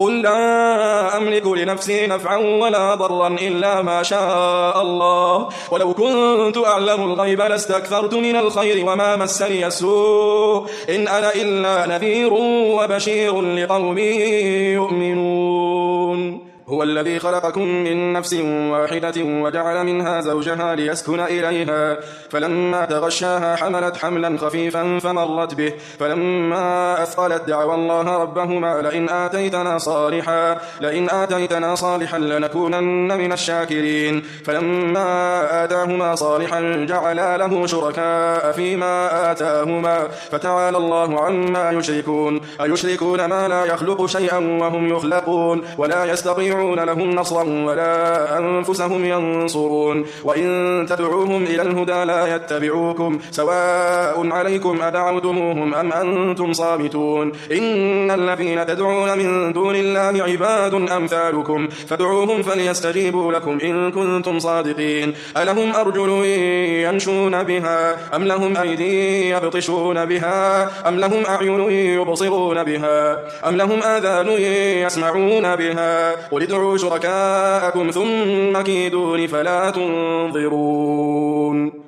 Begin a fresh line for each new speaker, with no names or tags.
قل لا أملك لنفسي نفعا ولا ضرا إلا ما شاء الله ولو كنت أعلم الغيب لاستكثرت من الخير وما مسني السوء إن أنا إلا نذير وبشير لقوم يؤمنون هو الذي خلقكم من نفس واحدة وجعل منها زوجها ليسكن إليها فلما تغشاها حملت حملا خفيفا فمرت به فلما أثقلت دعوا الله ربهما لئن آتيتنا صالحا لنكونن من الشاكرين فلما آتاهما صالحا جعلا له شركاء فيما آتاهما فتعالى الله عما يشركون أيشركون ما لا يخلق شيئا وهم يخلقون ولا يستطيعون لهم نصرا ولا أنفسهم ينصرون وإن تدعوهم إلى الهدى لا يتبعوكم سواء عليكم أدعوتموهم أم أنتم صامتون إن الذين تدعون من دون الله عباد أمثالكم فادعوهم فليستجيبوا لكم إن كنتم صادقين ألهم أرجل يمشون بها أم لهم أيدي يبطشون بها أم لهم أعين يبصرون بها أم لهم آذان يسمعون بها قل ادعوا شركاءكم ثم كيدون فلا تنظرون